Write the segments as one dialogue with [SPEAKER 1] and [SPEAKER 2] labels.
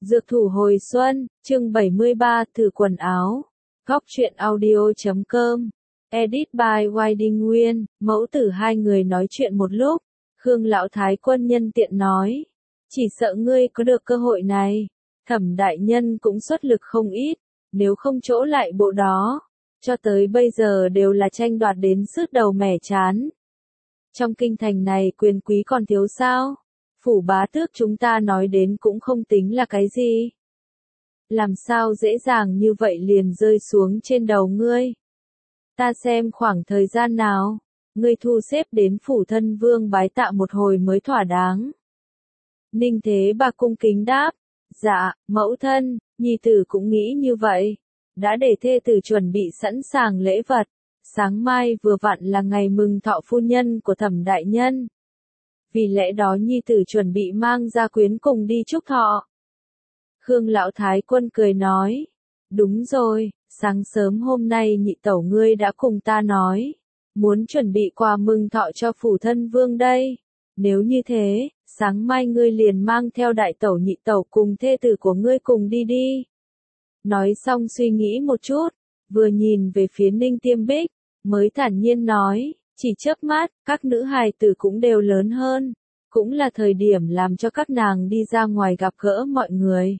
[SPEAKER 1] Dược thủ hồi xuân, chương 73, thử quần áo. Góc truyện audio.com. Edit by Whiting Nguyên, mẫu tử hai người nói chuyện một lúc. Khương lão thái quân nhân tiện nói. Chỉ sợ ngươi có được cơ hội này. Thẩm đại nhân cũng xuất lực không ít, nếu không chỗ lại bộ đó. Cho tới bây giờ đều là tranh đoạt đến sứt đầu mẻ chán. Trong kinh thành này quyền quý còn thiếu sao? Phủ bá tước chúng ta nói đến cũng không tính là cái gì. Làm sao dễ dàng như vậy liền rơi xuống trên đầu ngươi? Ta xem khoảng thời gian nào, ngươi thu xếp đến phủ thân vương bái tạ một hồi mới thỏa đáng. Ninh Thế Bà cung kính đáp, dạ, mẫu thân, nhi tử cũng nghĩ như vậy. Đã để thê tử chuẩn bị sẵn sàng lễ vật. Sáng mai vừa vặn là ngày mừng thọ phu nhân của Thẩm đại nhân. Vì lẽ đó nhi tử chuẩn bị mang gia quyến cùng đi chúc thọ. Khương lão thái quân cười nói. Đúng rồi, sáng sớm hôm nay nhị tẩu ngươi đã cùng ta nói. Muốn chuẩn bị quà mừng thọ cho phủ thân vương đây. Nếu như thế, sáng mai ngươi liền mang theo đại tẩu nhị tẩu cùng thê tử của ngươi cùng đi đi. Nói xong suy nghĩ một chút, vừa nhìn về phía Ninh Tiêm Bích, mới thản nhiên nói. Chỉ chớp mắt, các nữ hài tử cũng đều lớn hơn, cũng là thời điểm làm cho các nàng đi ra ngoài gặp gỡ mọi người.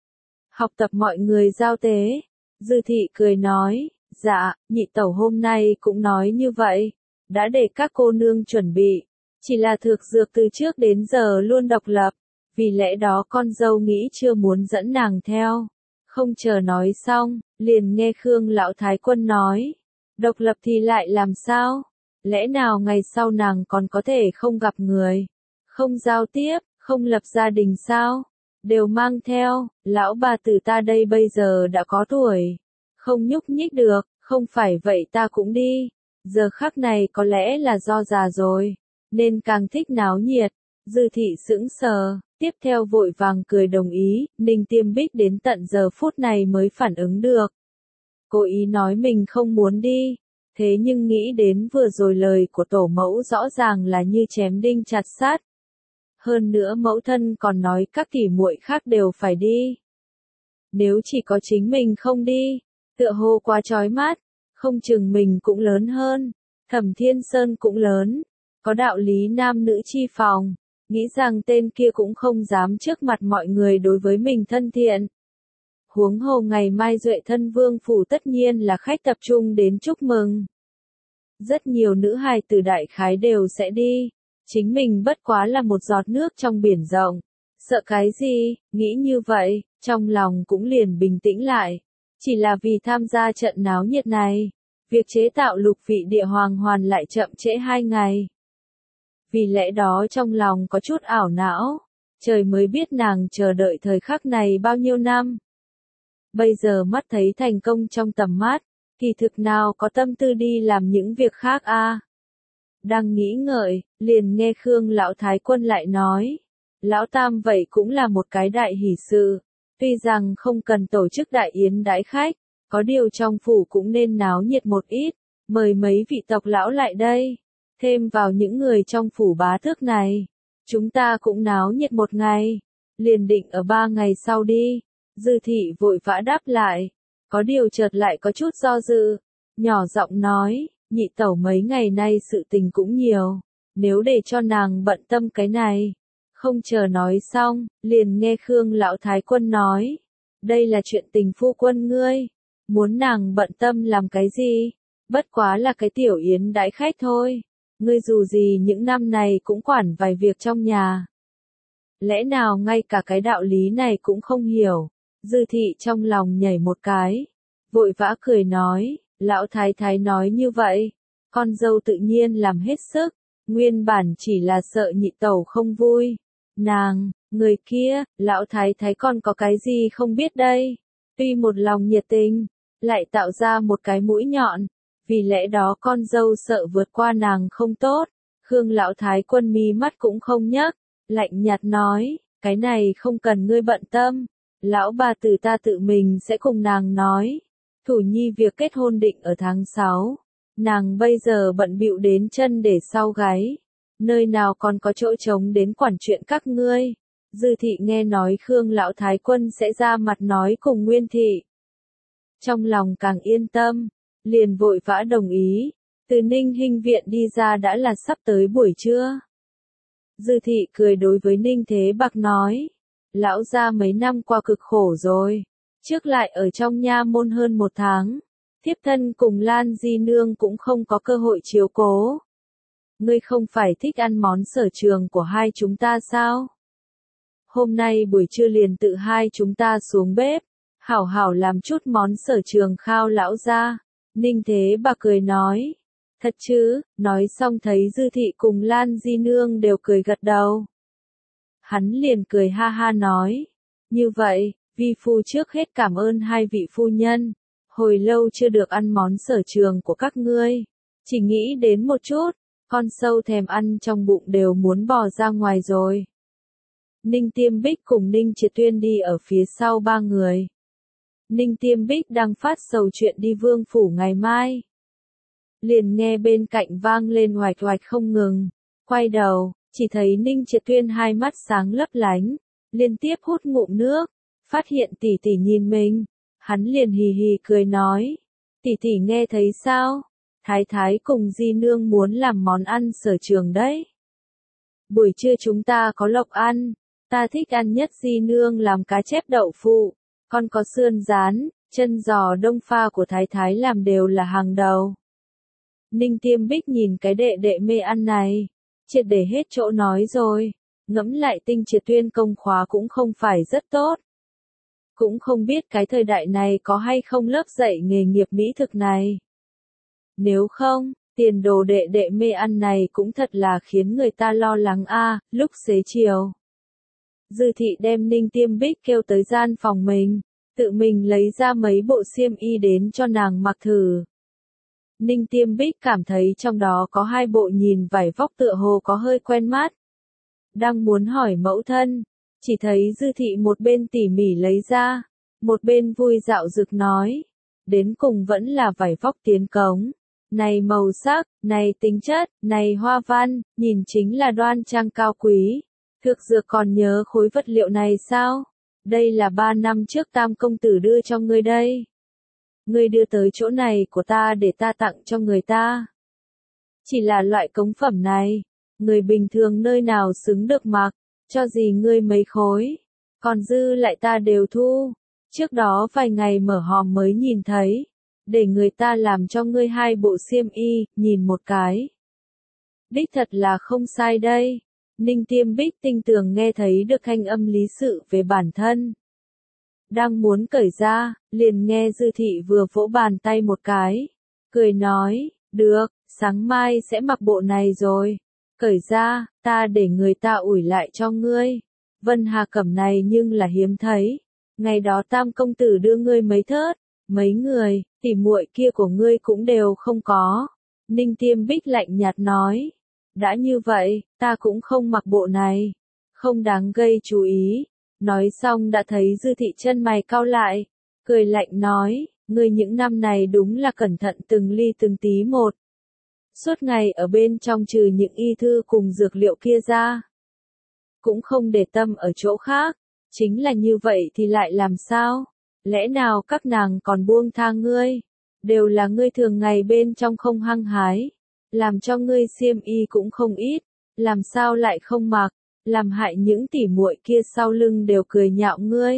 [SPEAKER 1] Học tập mọi người giao tế, Dư thị cười nói, dạ, nhị tẩu hôm nay cũng nói như vậy, đã để các cô nương chuẩn bị, chỉ là Thược Dược từ trước đến giờ luôn độc lập, vì lẽ đó con dâu nghĩ chưa muốn dẫn nàng theo. Không chờ nói xong, liền nghe Khương lão thái quân nói, độc lập thì lại làm sao? Lẽ nào ngày sau nàng còn có thể không gặp người, không giao tiếp, không lập gia đình sao? Đều mang theo, lão bà tử ta đây bây giờ đã có tuổi, không nhúc nhích được, không phải vậy ta cũng đi. Giờ khắc này có lẽ là do già rồi, nên càng thích náo nhiệt. Dư thị sững sờ, tiếp theo vội vàng cười đồng ý, Ninh Tiêm Bích đến tận giờ phút này mới phản ứng được. Cô ý nói mình không muốn đi. Thế nhưng nghĩ đến vừa rồi lời của tổ mẫu rõ ràng là như chém đinh chặt sắt. Hơn nữa mẫu thân còn nói các tỷ muội khác đều phải đi. Nếu chỉ có chính mình không đi, tựa hồ quá chói mắt, không chừng mình cũng lớn hơn, Thẩm Thiên Sơn cũng lớn, có đạo lý nam nữ chi phòng, nghĩ rằng tên kia cũng không dám trước mặt mọi người đối với mình thân thiện. Huống hồ ngày mai Duệ thân vương phủ tất nhiên là khách tập trung đến chúc mừng. Rất nhiều nữ hài tử đại khái đều sẽ đi, chính mình bất quá là một giọt nước trong biển rộng, sợ cái gì, nghĩ như vậy, trong lòng cũng liền bình tĩnh lại, chỉ là vì tham gia trận náo nhiệt này, việc chế tạo lục vị địa hoàng hoàn lại chậm trễ 2 ngày. Vì lẽ đó trong lòng có chút ảo não, trời mới biết nàng chờ đợi thời khắc này bao nhiêu năm. Bây giờ mắt thấy thành công trong tầm mắt, kỳ thực nào có tâm tư đi làm những việc khác a? Đang nghĩ ngợi, liền nghe Khương lão thái quân lại nói, lão tam vậy cũng là một cái đại hỷ sự, tuy rằng không cần tổ chức đại yến đãi khách, có điều trong phủ cũng nên náo nhiệt một ít, mời mấy vị tộc lão lại đây, thêm vào những người trong phủ bá tước này, chúng ta cũng náo nhiệt một ngày, liền định ở 3 ngày sau đi. Dư thị vội vã đáp lại, có điều chợt lại có chút do dự, nhỏ giọng nói, nhị tẩu mấy ngày nay sự tình cũng nhiều, nếu để cho nàng bận tâm cái này. Không chờ nói xong, liền nghe Khương lão thái quân nói, đây là chuyện tình phu quân ngươi, muốn nàng bận tâm làm cái gì, bất quá là cái tiểu yến đãi khách thôi, ngươi dù gì những năm này cũng quản vài việc trong nhà. Lẽ nào ngay cả cái đạo lý này cũng không hiểu? Dư thị trong lòng nhảy một cái, vội vã cười nói, lão thái thái nói như vậy, con dâu tự nhiên làm hết sức, nguyên bản chỉ là sợ nhị tẩu không vui. Nàng, người kia, lão thái thái còn có cái gì không biết đây, tuy một lòng nhiệt tình, lại tạo ra một cái mũi nhọn, vì lẽ đó con dâu sợ vượt qua nàng không tốt. Khương lão thái quân mí mắt cũng không nhấc, lạnh nhạt nói, cái này không cần ngươi bận tâm. Lão bà tử ta tự mình sẽ cùng nàng nói. Thủ nhi việc kết hôn định ở tháng 6. Nàng bây giờ bận bịu đến chân để sau gáy. Nơi nào còn có chỗ trống đến quản chuyện các ngươi. Dư thị nghe nói Khương lão thái quân sẽ ra mặt nói cùng Nguyên thị. Trong lòng càng yên tâm, liền vội vã đồng ý, từ Ninh Hinh viện đi ra đã là sắp tới buổi trưa. Dư thị cười đối với Ninh Thế Bạc nói, lão gia mấy năm qua cực khổ rồi, trước lại ở trong nha môn hơn 1 tháng, thiếp thân cùng Lan Di Nương cũng không có cơ hội chiếu cố. Ngươi không phải thích ăn món sở trường của hai chúng ta sao? Hôm nay buổi trưa liền tự hai chúng ta xuống bếp, hảo hảo làm chút món sở trường khao lão gia. Ninh Thế Bạc cười nói, thật chứ, nói xong thấy Dư thị cùng Lan Di Nương đều cười gật đầu. Hắn liền cười ha ha nói, như vậy, vi phu trước hết cảm ơn hai vị phu nhân, hồi lâu chưa được ăn món sở trường của các ngươi, chỉ nghĩ đến một chút, con sâu thèm ăn trong bụng đều muốn bò ra ngoài rồi. Ninh Tiêm Bích cùng Ninh Triệt Tuyên đi ở phía sau 3 người. Ninh Tiêm Bích đang phát sầu chuyện đi vương phủ ngày mai. Liền nghe bên cạnh vang lên oạch oạch không ngừng, quay đầu, chỉ thấy Ninh Triệt Tuyên hai mắt sáng lấp lánh, liên tiếp hút ngụm nước, phát hiện tỷ tỷ nhìn mình, hắn liền hì hì cười nói, tỷ tỷ nghe thấy sao? Thái thái cùng Di Nương muốn làm món ăn sở trường đấy. Buổi trưa chúng ta có lộc ăn, ta thích ăn nhất Di Nương làm cá chép đậu phụ, còn có sườn rán, chân giò đông pha của thái thái làm đều là hàng đầu. Ninh Tiêm Bích nhìn cái đệ đệ mê ăn này, triệt để hết chỗ nói rồi, ngẫm lại Tinh Triệt Tuyên công khóa cũng không phải rất tốt. Cũng không biết cái thời đại này có hay không lớp dạy nghề nghiệp mỹ thực này. Nếu không, tiền đồ đệ đệ mê ăn này cũng thật là khiến người ta lo lắng a. Lúc xế chiều, Dư thị đem Ninh Tiêm Bích kêu tới gian phòng mình, tự mình lấy ra mấy bộ xiêm y đến cho nàng mặc thử. Ninh Tiêm Bích cảm thấy trong đó có 2 bộ nhìn vải vóc tựa hồ có hơi quen mắt. Đang muốn hỏi mẫu thân, chỉ thấy Dư thị một bên tỉ mỉ lấy ra, một bên vui dạo dực nói, đến cùng vẫn là vải vóc tiến cống. Này màu sắc, này tính chất, này hoa văn, nhìn chính là đoan trang cao quý. Thực dược còn nhớ khối vật liệu này sao? Đây là 3 năm trước Tam công tử đưa cho ngươi đây. Ngươi đưa tới chỗ này của ta để ta tặng cho người ta. Chỉ là loại cống phẩm này, người bình thường nơi nào xứng được mặc, cho gì ngươi mấy khối, còn dư lại ta đều thu. Trước đó vài ngày mở hòm mới nhìn thấy, để người ta làm cho ngươi 2 bộ xiêm y, nhìn một cái. Đích thật là không sai đây. Ninh Tiêm Bích tinh tường nghe thấy được thanh âm lý sự về bản thân. Đang muốn cởi ra, liền nghe Dư thị vừa vỗ bàn tay một cái, cười nói, được, sáng mai sẽ mặc bộ này rồi. Cởi ra, ta để người ta ủi lại cho ngươi. Vân Hà cẩm này nhưng là hiếm thấy. Ngày đó Tam công tử đưa ngươi mấy thớt, mấy người, tỉ muội kia của ngươi cũng đều không có. Ninh Tiêm Bích lạnh nhạt nói, đã như vậy, ta cũng không mặc bộ này, không đáng gây chú ý. Nói xong đã thấy Dư thị chân mày cau lại, cười lạnh nói, ngươi những năm này đúng là cẩn thận từng ly từng tí một. Suốt ngày ở bên trong trừ những y thư cùng dược liệu kia ra, cũng không để tâm ở chỗ khác, chính là như vậy thì lại làm sao? Lẽ nào các nàng còn buông tha ngươi? Đều là ngươi thường ngày bên trong không hăng hái, làm cho ngươi xiêm y cũng không ít, làm sao lại không mặc, làm hại những tỉ muội kia sau lưng đều cười nhạo ngươi.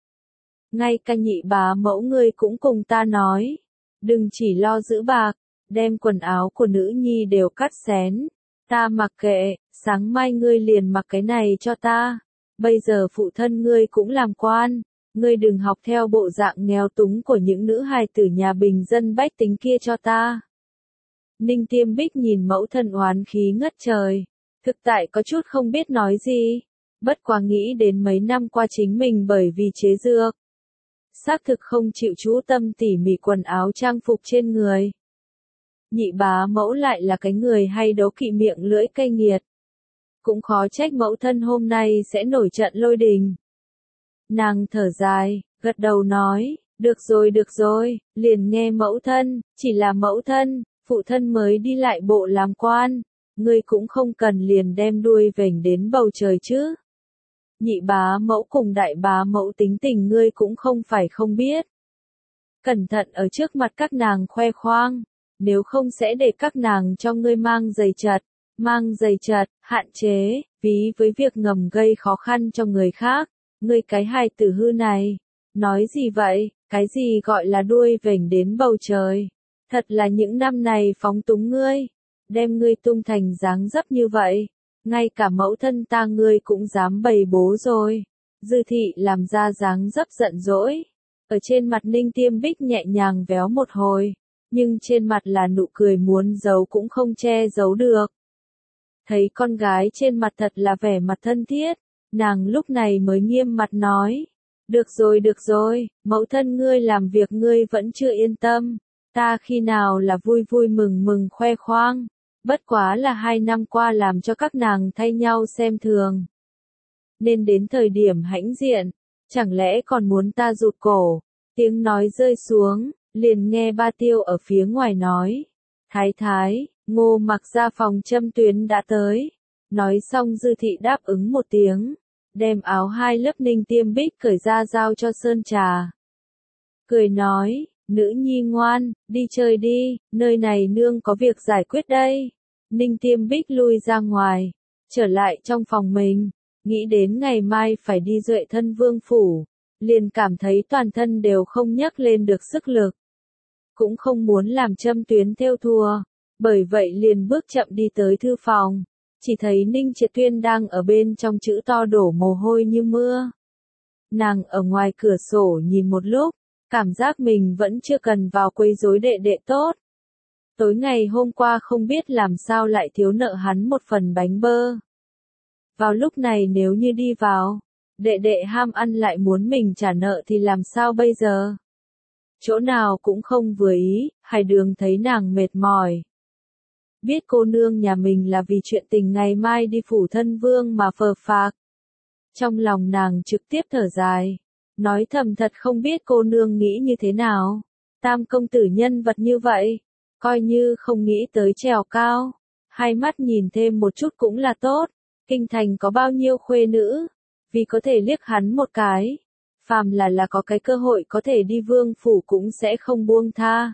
[SPEAKER 1] Ngay cả nhị bá mẫu ngươi cũng cùng ta nói, đừng chỉ lo giữ bạc, đem quần áo của nữ nhi đều cắt xén. Ta mặc kệ, sáng mai ngươi liền mặc cái này cho ta. Bây giờ phụ thân ngươi cũng làm quan, ngươi đừng học theo bộ dạng nghèo túng của những nữ hài tử nhà bình dân bách tính kia cho ta. Ninh Tiêm Bích nhìn mẫu thân oán khí ngất trời, thực tại có chút không biết nói gì, bất quá nghĩ đến mấy năm qua chính mình bởi vì chế dược, xác thực không chịu chú tâm tỉ mỉ quần áo trang phục trên người. Nhị bá mẫu lại là cái người hay đấu kỵ miệng lưỡi cay nghiệt. Cũng khó trách mẫu thân hôm nay sẽ nổi trận lôi đình. Nàng thở dài, gật đầu nói, được rồi, liền nghe mẫu thân, chỉ là mẫu thân, phụ thân mới đi lại bộ làm quan, ngươi cũng không cần liền đem đuôi vểnh đến bầu trời chứ. nhị bá mẫu cùng đại bá mẫu tính tình ngươi cũng không phải không biết. Cẩn thận ở trước mặt các nàng khoe khoang, nếu không sẽ để các nàng cho ngươi mang giày chật, hạn chế, ví với việc ngầm gây khó khăn cho người khác. Ngươi cái hài tử hư này, nói gì vậy, cái gì gọi là đuôi vểnh đến bầu trời, thật là những năm này phóng túng ngươi, đem ngươi tung thành dáng dấp như vậy, ngay cả mẫu thân ta ngươi cũng dám bày bố rồi. Dư thị làm ra dáng dấp giận dỗi, ở trên mặt Ninh Tiêm Bích nhẹ nhàng véo một hồi, nhưng trên mặt là nụ cười muốn giấu cũng không che giấu được. Thấy con gái trên mặt thật là vẻ mặt thân thiết, nàng lúc này mới nghiêm mặt nói, được rồi, mẫu thân ngươi làm việc ngươi vẫn chưa yên tâm, ta khi nào là vui vui mừng mừng khoe khoang, bất quá là 2 năm qua làm cho các nàng thay nhau xem thường. Nên đến thời điểm hãnh diện, chẳng lẽ còn muốn ta rụt cổ, tiếng nói rơi xuống, liền nghe Ba Tiêu ở phía ngoài nói, thái, Ngô Mặc ra phòng châm tuyến đã tới, nói xong Dư thị đáp ứng một tiếng, đem áo 2 lớp Ninh Tiêm Bích cởi ra giao cho Sơn Trà. Cười nói, nữ nhi ngoan, đi chơi đi, nơi này nương có việc giải quyết đây. Ninh Tiêm Bích lui ra ngoài, trở lại trong phòng mình, nghĩ đến ngày mai phải đi Duệ Thân Vương phủ, liền cảm thấy toàn thân đều không nhấc lên được sức lực. Cũng không muốn làm châm tuyến theo thùa, bởi vậy liền bước chậm đi tới thư phòng, chỉ thấy Ninh Triệt Tuyên đang ở bên trong chữ to đổ mồ hôi như mưa. Nàng ở ngoài cửa sổ nhìn một lúc, cảm giác mình vẫn chưa cần vào quấy rối đệ đệ tốt. Tối ngày hôm qua không biết làm sao lại thiếu nợ hắn một phần bánh bơ. Vào lúc này nếu như đi vào, đệ đệ ham ăn lại muốn mình trả nợ thì làm sao bây giờ? Chỗ nào cũng không vừa ý, Hải Đường thấy nàng mệt mỏi. Biết cô nương nhà mình là vì chuyện tình ngày mai đi phủ thân vương mà phờ phạc. Trong lòng nàng trực tiếp thở dài, nói thầm thật không biết cô nương nghĩ như thế nào. Tam công tử nhân vật như vậy, coi như không nghĩ tới trèo cao, hai mắt nhìn thêm một chút cũng là tốt. Kinh thành có bao nhiêu khuê nữ, vì có thể liếc hắn một cái, phàm là có cái cơ hội có thể đi vương phủ cũng sẽ không buông tha.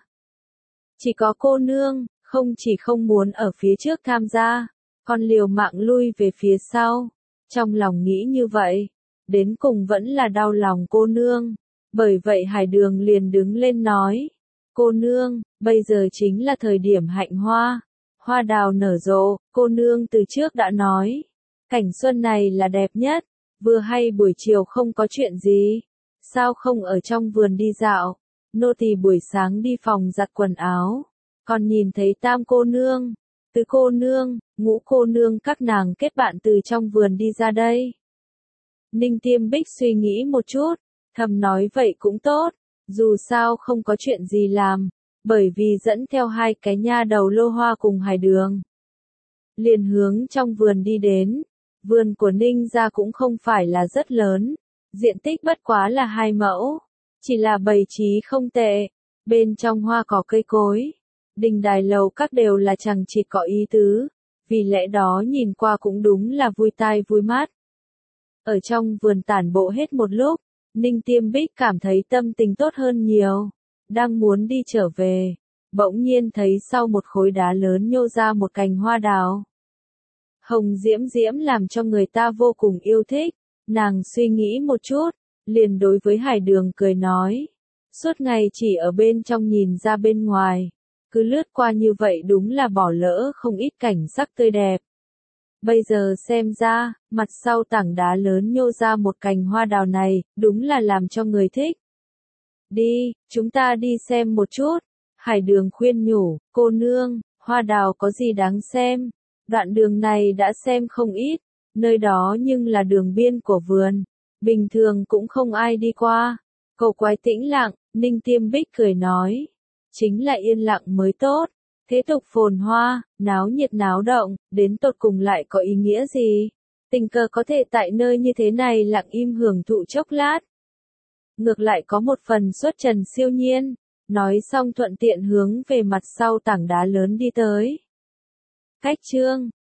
[SPEAKER 1] Chỉ có cô nương, không chỉ không muốn ở phía trước tham gia, còn liều mạng lui về phía sau. Trong lòng nghĩ như vậy, đến cùng vẫn là đau lòng cô nương. Bởi vậy Hải Đường liền đứng lên nói, cô nương, bây giờ chính là thời điểm hạnh hoa, hoa đào nở rộ, cô nương từ trước đã nói. Cảnh xuân này là đẹp nhất, vừa hay buổi chiều không có chuyện gì, sao không ở trong vườn đi dạo, nô tỳ buổi sáng đi phòng giặt quần áo, còn nhìn thấy Tam cô nương, Tứ cô nương, Ngũ cô nương các nàng kết bạn từ trong vườn đi ra đây. Ninh Tiêm Bích suy nghĩ một chút, thầm nói vậy cũng tốt, dù sao không có chuyện gì làm, bởi vì dẫn theo 2 cái nha đầu Lô Hoa cùng Hải Đường. Liền hướng trong vườn đi đến. Vườn của Ninh gia cũng không phải là rất lớn, diện tích bất quá là 2 mẫu, chỉ là bày trí không tệ, bên trong hoa cỏ cây cối, đình đài lầu các đều là chằng chịt có ý tứ, vì lẽ đó nhìn qua cũng đúng là vui tai vui mắt. Ở trong vườn tản bộ hết một lúc, Ninh Tiêm Bích cảm thấy tâm tình tốt hơn nhiều, đang muốn đi trở về, bỗng nhiên thấy sau một khối đá lớn nhô ra một cành hoa đào. Hồng diễm diễm làm cho người ta vô cùng yêu thích, nàng suy nghĩ một chút, liền đối với Hải Đường cười nói, suốt ngày chỉ ở bên trong nhìn ra bên ngoài, cứ lướt qua như vậy đúng là bỏ lỡ không ít cảnh sắc tươi đẹp. Bây giờ xem ra, mặt sau tảng đá lớn nhô ra một cành hoa đào này, đúng là làm cho người thích. Đi, chúng ta đi xem một chút. Hải Đường khuyên nhủ, cô nương, hoa đào có gì đáng xem. Đoạn đường này đã xem không ít, nơi đó nhưng là đường biên của vườn, bình thường cũng không ai đi qua. Cầu quái tĩnh lặng, Ninh Tiêm Bích cười nói, chính là yên lặng mới tốt. Thế tục phồn hoa, náo nhiệt náo động, đến tột cùng lại có ý nghĩa gì? Tình cờ có thể tại nơi như thế này lặng im hưởng thụ chốc lát. Ngược lại có một phần xuất trần siêu nhiên, nói xong thuận tiện hướng về mặt sau tảng đá lớn đi tới. Cách chương